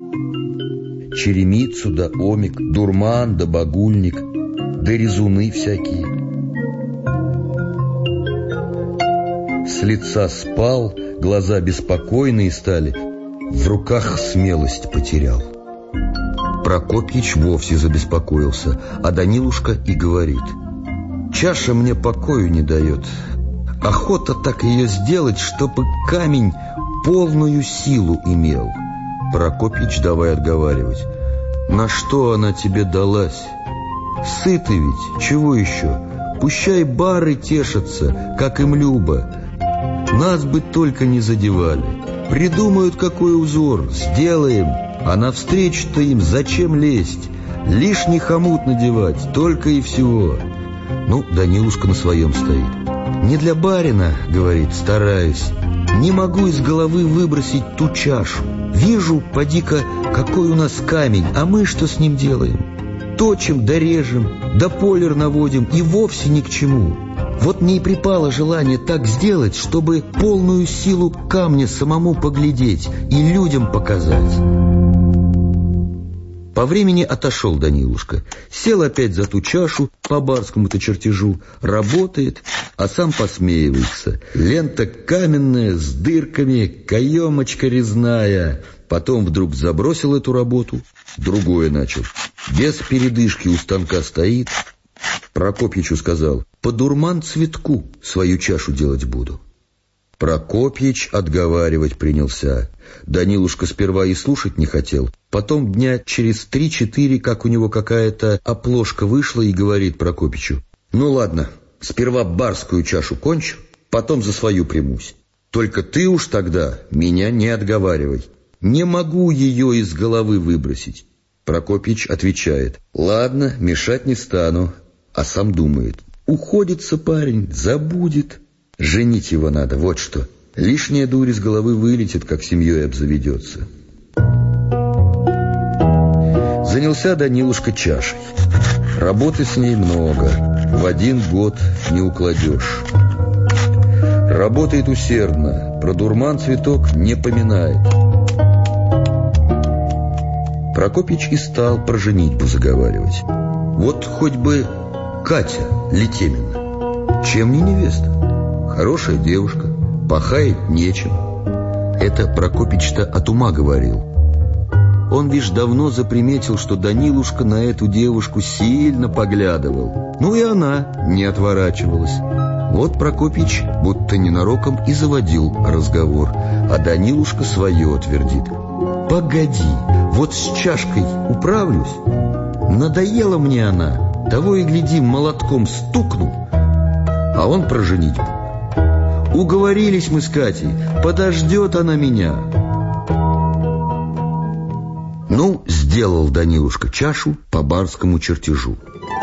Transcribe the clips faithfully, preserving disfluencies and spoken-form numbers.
Черемицу да омик, дурман да багульник, да резуны всякие. С лица спал, глаза беспокойные стали, в руках смелость потерял. Прокопьич вовсе забеспокоился, а Данилушка и говорит: «Чаша мне покою не дает. Охота так ее сделать, чтобы камень полную силу имел». Прокопьич давай отговаривать: «На что она тебе далась? Сыты ведь, чего еще? Пущай бары тешатся, как им любо. Нас бы только не задевали. Придумают какой узор, сделаем, а навстречу-то им зачем лезть? Лишний хомут надевать, только и всего». Ну, Данилушка на своем стоит. «Не для барина, — говорит, — стараюсь. Не могу из головы выбросить ту чашу. Вижу, поди-ка, какой у нас камень, а мы что с ним делаем? Точим да режем, да полер наводим, и вовсе ни к чему. Вот мне и припало желание так сделать, чтобы полную силу камня самому поглядеть и людям показать». По времени отошел Данилушка, сел опять за ту чашу по барскому-то чертежу, работает, а сам посмеивается. Лента каменная, с дырками, каемочка резная. Потом вдруг забросил эту работу, другое начал. Без передышки у станка стоит. Прокопьичу сказал: «По дурман цветку свою чашу делать буду». Прокопьич отговаривать принялся. Данилушка сперва и слушать не хотел. Потом дня через три-четыре, как у него какая-то оплошка вышла, и говорит Прокопьичу: «Ну ладно, сперва барскую чашу кончу, потом за свою примусь. Только ты уж тогда меня не отговаривай. Не могу ее из головы выбросить». Прокопьич отвечает: «Ладно, мешать не стану». А сам думает: уходится парень, забудет. Женить его надо, вот что. Лишняя дурь из головы вылетит, как семьей обзаведется. Занялся Данилушка чашей. Работы с ней много, в один год не укладешь. Работает усердно, про дурман цветок не поминает. Прокопьич и стал про женитьбу заговаривать. Вот хоть бы Катя Летемина, чем не невеста? Хорошая девушка, пахает нечем. Это Прокопьич-то от ума говорил. Он, вишь, давно заприметил, что Данилушка на эту девушку сильно поглядывал. Ну и она не отворачивалась. Вот Прокопьич будто ненароком и заводил разговор, а Данилушка свое твердит: «Погоди, вот с чашкой управлюсь. Надоела мне она, того и гляди, молотком стукну». А он про женитьбу: «Уговорились мы с Катей, подождет она меня». Ну, сделал Данилушка чашу по барскому чертежу.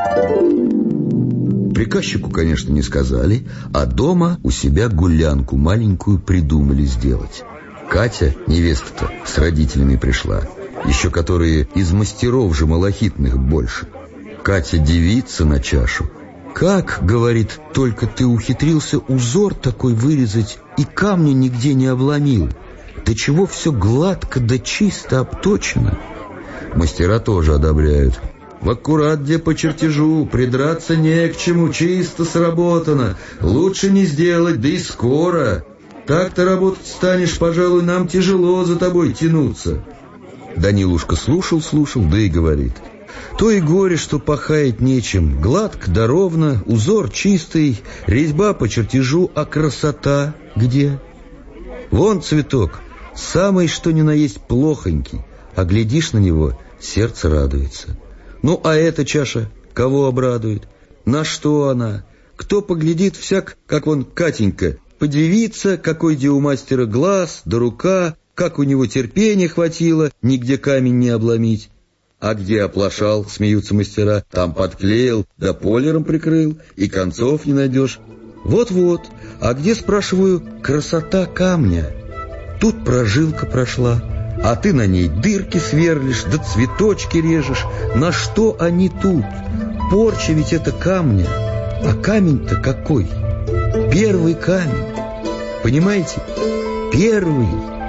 Приказчику, конечно, не сказали, а дома у себя гулянку маленькую придумали сделать. Катя, невеста-то, с родителями пришла, еще которые из мастеров же малахитных больше. Катя дивится на чашу. «Как, — говорит, — только ты ухитрился узор такой вырезать и камня нигде не обломил? Да чего все гладко да чисто обточено?» Мастера тоже одобряют. «В аккурат где по чертежу, придраться не к чему, чисто сработано. Лучше не сделать, да и скоро. Так-то работать станешь, пожалуй, нам тяжело за тобой тянуться». Данилушка слушал-слушал, да и говорит: «То и горе, что пахает нечем. Гладко да ровно, узор чистый, резьба по чертежу, а красота где? Вон цветок, самый что ни на есть плохонький, а глядишь на него, сердце радуется. Ну, а эта чаша кого обрадует? На что она? Кто поглядит, всяк, как вон Катенька, подивится, какой где у мастера глаз да рука, как у него терпения хватило нигде камень не обломить. А где оплошал, смеются мастера, там подклеил, да полером прикрыл, и концов не найдешь. Вот-вот, а где, спрашиваю, красота камня? Тут прожилка прошла, а ты на ней дырки сверлишь, да цветочки режешь. На что они тут? Порча ведь это камня. А камень-то какой? Первый камень. Понимаете? Первый.